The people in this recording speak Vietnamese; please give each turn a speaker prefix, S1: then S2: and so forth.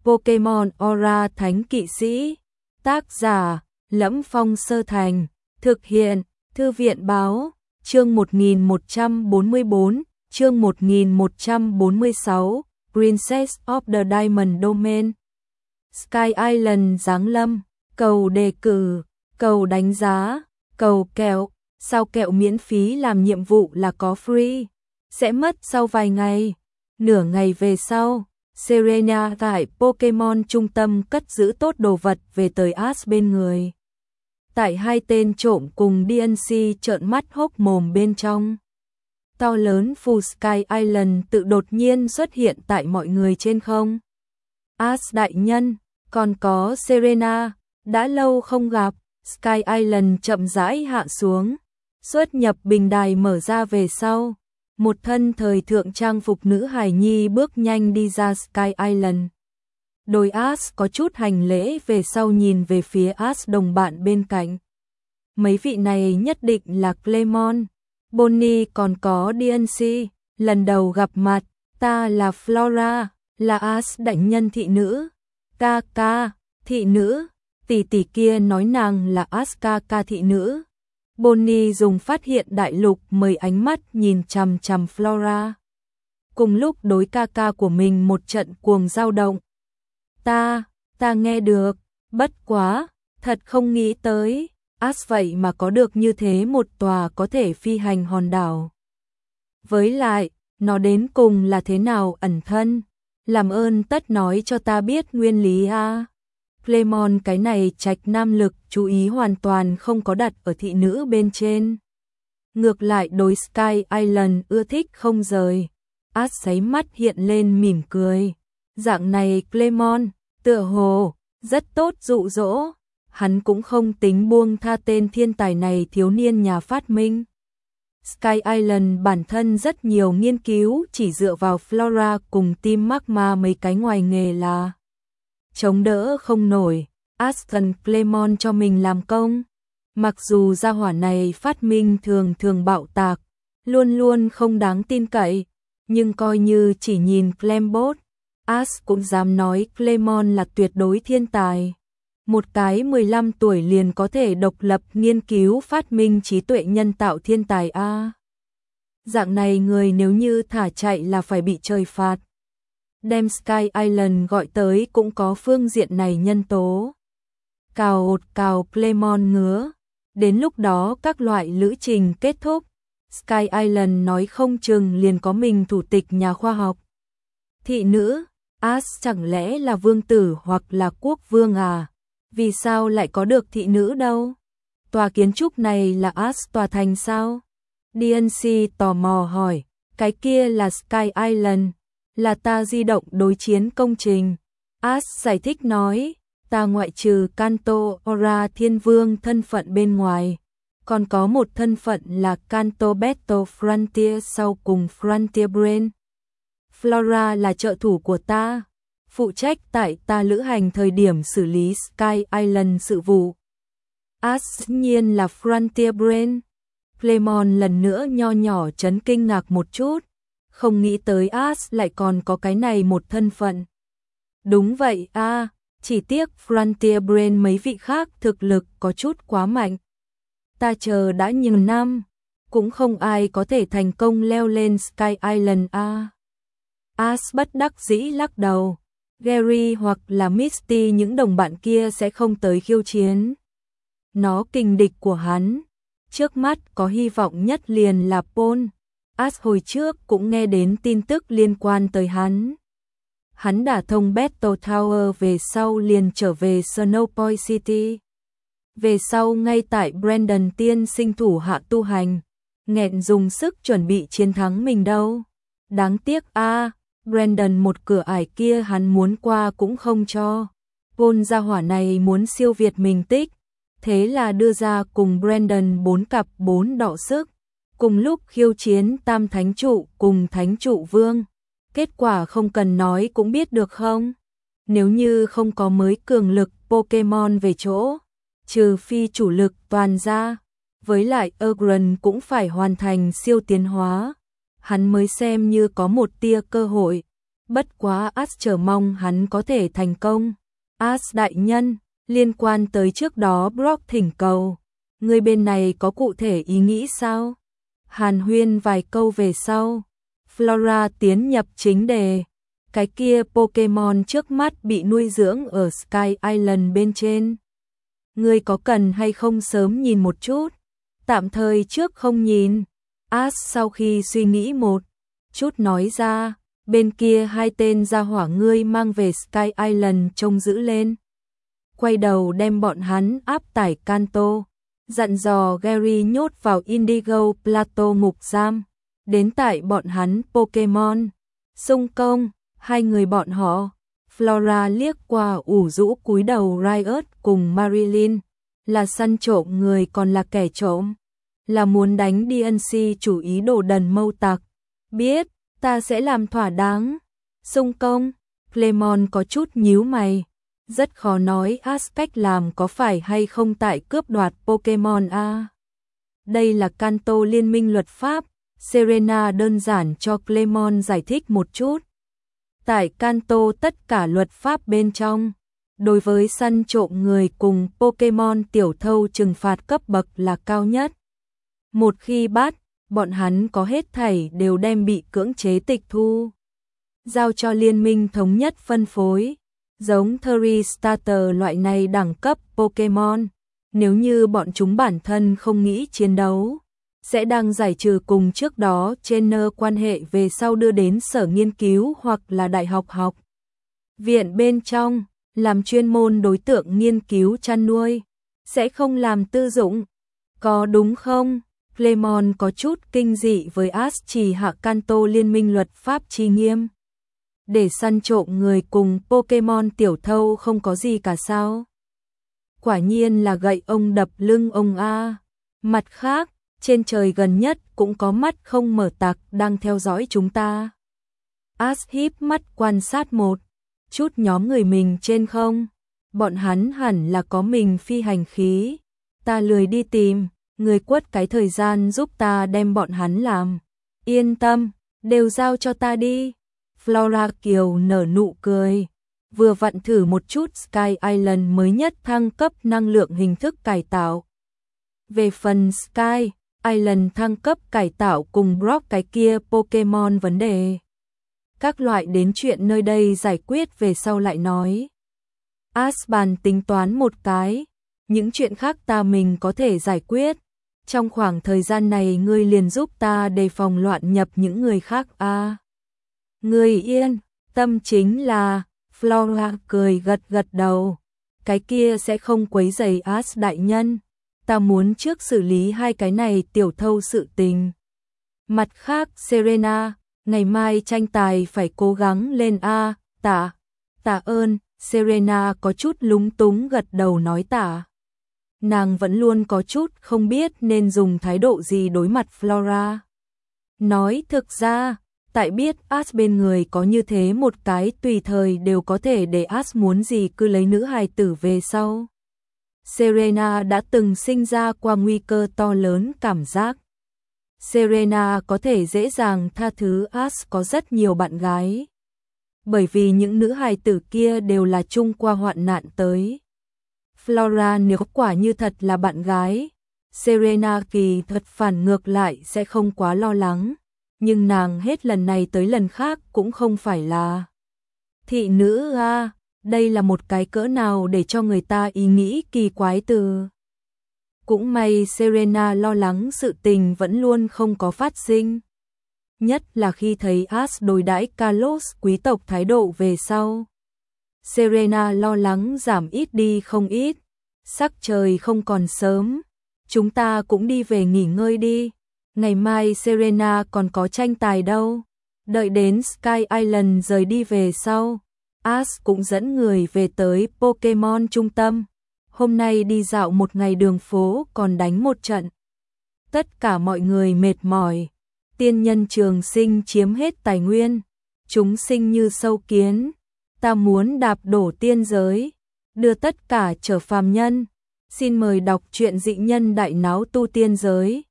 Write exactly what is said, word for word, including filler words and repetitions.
S1: Pokemon Aura Thánh Kỵ Sĩ. Tác giả: Lẫm Phong Sơ Thành. Thực hiện: Thư viện Báo. Chương một nghìn một trăm bốn mươi bốn, chương một nghìn một trăm bốn mươi sáu, Princess of the Diamond Domain. Sky Island giáng lâm, cầu đề cử, cầu đánh giá, cầu kẹo, sao kẹo miễn phí làm nhiệm vụ là có free, sẽ mất sau vài ngày. Nửa ngày về sau, Serena tại Pokemon trung tâm cất giữ tốt đồ vật về tới Ash bên người. Tại hai tên trộm cùng đê en xê trợn mắt hốc mồm bên trong. To lớn phù Sky Island tự đột nhiên xuất hiện tại mọi người trên không. Ash đại nhân, còn có Serena, đã lâu không gặp. Sky Island chậm rãi hạ xuống, xuất nhập bình đài mở ra về sau. Một thân thời thượng trang phục nữ hài nhi bước nhanh đi ra Sky Island. Đôi Ash có chút hành lễ về sau nhìn về phía Ash đồng bạn bên cạnh. Mấy vị này nhất định là Clemon, Bonnie còn có đê en xê, lần đầu gặp mặt, ta là Flora, là Ash đại nhân thị nữ. Ca ca, thị nữ, tỷ tỷ kia nói nàng là Ash ca ca thị nữ. Bonnie dùng phát hiện đại lục mời ánh mắt nhìn chằm chằm Flora. Cùng lúc đối ca ca của mình một trận cuồng dao động. Ta, ta nghe được, bất quá, thật không nghĩ tới, Ash vậy mà có được như thế một tòa có thể phi hành hòn đảo. Với lại, nó đến cùng là thế nào ẩn thân, làm ơn tất nói cho ta biết nguyên lý a. Clemon cái này trạch nam lực chú ý hoàn toàn không có đặt ở thị nữ bên trên. Ngược lại đối Sky Island ưa thích không rời. Ash sấy mắt hiện lên mỉm cười. Dạng này Clemon, tựa hồ, rất tốt dụ dỗ. Hắn cũng không tính buông tha tên thiên tài này thiếu niên nhà phát minh. Sky Island bản thân rất nhiều nghiên cứu chỉ dựa vào Flora cùng team Magma mấy cái ngoài nghề là chống đỡ không nổi. Aston Clemon cho mình làm công. Mặc dù gia hỏa này phát minh thường thường bạo tạc, luôn luôn không đáng tin cậy, nhưng coi như chỉ nhìn Clembot, Ash cũng dám nói Clemon là tuyệt đối thiên tài. Một cái mười lăm tuổi liền có thể độc lập nghiên cứu phát minh trí tuệ nhân tạo thiên tài a. Dạng này người nếu như thả chạy là phải bị trời phạt. Đem Sky Island gọi tới cũng có phương diện này nhân tố. Cào ột cào Clemon ngứa. Đến lúc đó các loại lữ trình kết thúc, Sky Island nói không chừng liền có mình thủ tịch nhà khoa học. Thị nữ, Ash chẳng lẽ là vương tử hoặc là quốc vương à? Vì sao lại có được thị nữ đâu? Tòa kiến trúc này là Ash tòa thành sao? đê en xê tò mò hỏi, cái kia là Sky Island, là ta di động đối chiến công trình. Ash giải thích nói, ta ngoại trừ Kanto Aura Thiên Vương thân phận bên ngoài, còn có một thân phận là Kanto Battle Frontier sau cùng Frontier Brain. Flora là trợ thủ của ta, phụ trách tại ta lữ hành thời điểm xử lý Sky Island sự vụ. Ash nhiên là Frontier Brain. Clemon lần nữa nho nhỏ chấn kinh ngạc một chút, không nghĩ tới Ash lại còn có cái này một thân phận. Đúng vậy a, à, chỉ tiếc Frontier Brain mấy vị khác thực lực có chút quá mạnh. Ta chờ đã nhiều năm, cũng không ai có thể thành công leo lên Sky Island a. À. Ash bất đắc dĩ lắc đầu. Gary hoặc là Misty những đồng bạn kia sẽ không tới khiêu chiến. Nó kình địch của hắn. Trước mắt có hy vọng nhất liền là Paul. Ash hồi trước cũng nghe đến tin tức liên quan tới hắn. Hắn đả thông Battle Tower về sau liền trở về Snowpoint City. Về sau ngay tại Brandon tiên sinh thủ hạ tu hành, nghẹn dùng sức chuẩn bị chiến thắng mình đâu. Đáng tiếc a, à, Brandon một cửa ải kia hắn muốn qua cũng không cho. Paul gia hỏa này muốn siêu việt mình tích, thế là đưa ra cùng Brandon bốn cặp bốn đọ sức, cùng lúc khiêu chiến tam thánh trụ cùng thánh trụ vương. Kết quả không cần nói cũng biết được không? Nếu như không có mới cường lực Pokemon về chỗ, trừ phi chủ lực toàn ra, với lại Agron cũng phải hoàn thành siêu tiến hóa, hắn mới xem như có một tia cơ hội. Bất quá As chờ mong hắn có thể thành công. As đại nhân, liên quan tới trước đó Brock thỉnh cầu, người bên này có cụ thể ý nghĩ sao? Hàn huyên vài câu về sau, Flora tiến nhập chính đề. Cái kia Pokemon trước mắt bị nuôi dưỡng ở Sky Island bên trên. Ngươi có cần hay không sớm nhìn một chút? Tạm thời trước không nhìn. As sau khi suy nghĩ một chút nói ra, bên kia hai tên gia hỏa ngươi mang về Sky Island trông giữ lên. Quay đầu đem bọn hắn áp tải Kanto, dặn dò Gary nhốt vào Indigo Plateau ngục giam, đến tại bọn hắn Pokemon. Xung công, hai người bọn họ, Flora liếc qua ủ rũ cúi đầu Riot cùng Marilyn, là săn trộm người còn là kẻ trộm, là muốn đánh đê en xê chủ ý đồ đần mâu tặc. Biết, ta sẽ làm thỏa đáng. Xung công, Clemon có chút nhíu mày, rất khó nói Aspect làm có phải hay không tại cướp đoạt Pokemon a. Đây là Kanto liên minh luật pháp, Serena đơn giản cho Clemon giải thích một chút. Tại Kanto tất cả luật pháp bên trong, đối với săn trộm người cùng Pokemon tiểu thâu trừng phạt cấp bậc là cao nhất. Một khi bắt, bọn hắn có hết thảy đều đem bị cưỡng chế tịch thu, giao cho liên minh thống nhất phân phối. Giống Thurry Starter loại này đẳng cấp Pokemon, nếu như bọn chúng bản thân không nghĩ chiến đấu, sẽ đang giải trừ cùng trước đó trainer quan hệ về sau đưa đến sở nghiên cứu hoặc là đại học học viện bên trong, làm chuyên môn đối tượng nghiên cứu chăn nuôi, sẽ không làm tư dụng. Có đúng không? Clemon có chút kinh dị với As chỉ hạ Kanto liên minh luật pháp chi nghiêm. Để săn trộm người cùng Pokemon tiểu thâu không có gì cả sao? Quả nhiên là gậy ông đập lưng ông a. Mặt khác, trên trời gần nhất cũng có mắt không mở tặc đang theo dõi chúng ta. As híp mắt quan sát một chút nhóm người mình trên không. Bọn hắn hẳn là có mình phi hành khí. Ta lười đi tìm, người quất cái thời gian giúp ta đem bọn hắn làm. Yên tâm, đều giao cho ta đi. Flora Kiều nở nụ cười, vừa vặn thử một chút Sky Island mới nhất thăng cấp năng lượng hình thức cải tạo. Về phần Sky Island thăng cấp cải tạo cùng Brock cái kia Pokemon vấn đề, các loại đến chuyện nơi đây giải quyết về sau lại nói. As bàn tính toán một cái, những chuyện khác ta mình có thể giải quyết. Trong khoảng thời gian này ngươi liền giúp ta đề phòng loạn nhập những người khác a. À, ngươi yên tâm chính là. Flora cười gật gật đầu. Cái kia sẽ không quấy rầy As đại nhân. Ta muốn trước xử lý hai cái này tiểu thâu sự tình. Mặt khác Serena, ngày mai tranh tài phải cố gắng lên a. Tạ, tạ ơn. Serena có chút lúng túng gật đầu nói tạ. Nàng vẫn luôn có chút không biết nên dùng thái độ gì đối mặt Flora. Nói thực ra, tại biết As bên người có như thế một cái tùy thời đều có thể để As muốn gì cứ lấy nữ hài tử về sau. Serena đã từng sinh ra qua nguy cơ to lớn cảm giác. Serena có thể dễ dàng tha thứ As có rất nhiều bạn gái. Bởi vì những nữ hài tử kia đều là chung qua hoạn nạn tới. Flora nếu quả như thật là bạn gái, Serena kỳ thật phản ngược lại sẽ không quá lo lắng. Nhưng nàng hết lần này tới lần khác cũng không phải là thị nữ a. À, đây là một cái cỡ nào để cho người ta ý nghĩ kỳ quái từ. Cũng may Serena lo lắng sự tình vẫn luôn không có phát sinh. Nhất là khi thấy As đối đãi Carlos quý tộc thái độ về sau. Serena lo lắng giảm ít đi không ít. Sắc trời không còn sớm, chúng ta cũng đi về nghỉ ngơi đi. Ngày mai Serena còn có tranh tài đâu. Đợi đến Sky Island rời đi về sau, As cũng dẫn người về tới Pokemon trung tâm. Hôm nay đi dạo một ngày đường phố còn đánh một trận. Tất cả mọi người mệt mỏi. Tiên nhân trường sinh chiếm hết tài nguyên. Chúng sinh như sâu kiến. Ta muốn đạp đổ tiên giới, đưa tất cả trở phàm nhân. Xin mời đọc truyện Dị Nhân Đại Náo Tu Tiên Giới.